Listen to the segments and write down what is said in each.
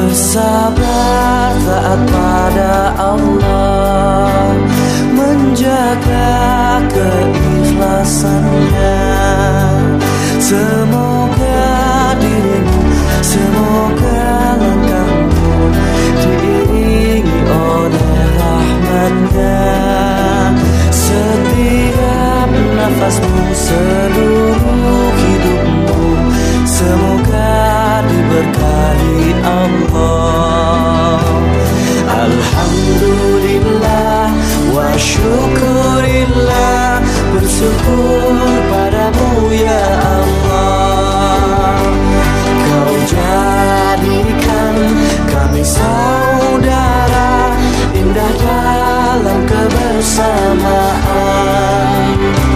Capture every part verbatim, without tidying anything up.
bersabar taat pada Allah, menjaga keikhlasannya. Semoga dirimu, semoga langkahmu diiringi oleh rahmat-Nya. Setiap nafasmu, seluruh hidupmu, semoga diberkahi Allah. Alhamdulillah wa syukurillah, bersyukur padamu ya Allah. Kau jadikan kami saudara, indah dalam kebersamaan.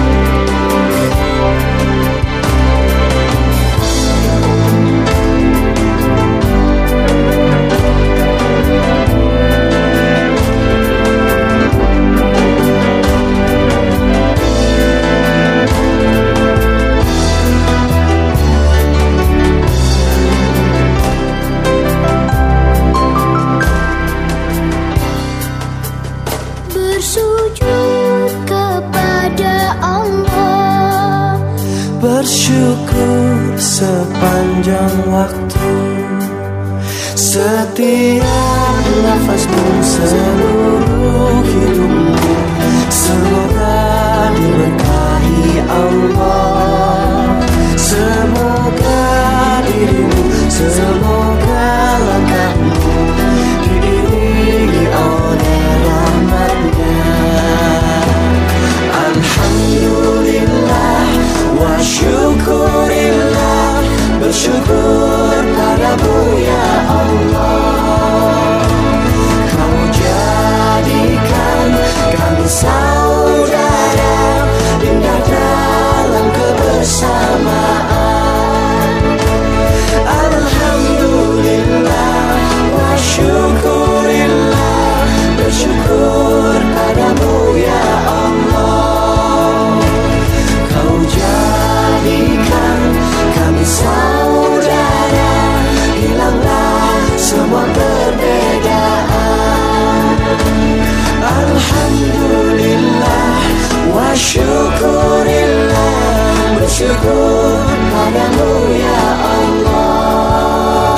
Bersujud kepada Allah, bersyukur sepanjang waktu. Setiap nafasmu, seluruh hidupmu, semoga diberkahi Allah. Semoga dirimu, semoga langkahmu diiringi oleh rahmat-Nya. Alhamdulillah wa syukurillah, bersyukur padamu ya Allah. Kau jadikan kami saudara, indah dalam kebersamaan. Alhamdulillah wa syukurillah, bersyukur padamu ya Allah. Kau jadikan kami saudara, hilanglah semua perbedaan. Alhamdulillah wa syukurillah, bersyukur padamu ya Allah.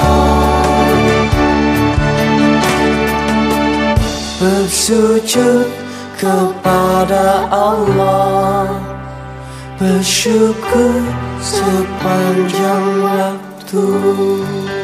Bersujud kepada Allah, bersyukur sepanjang waktu.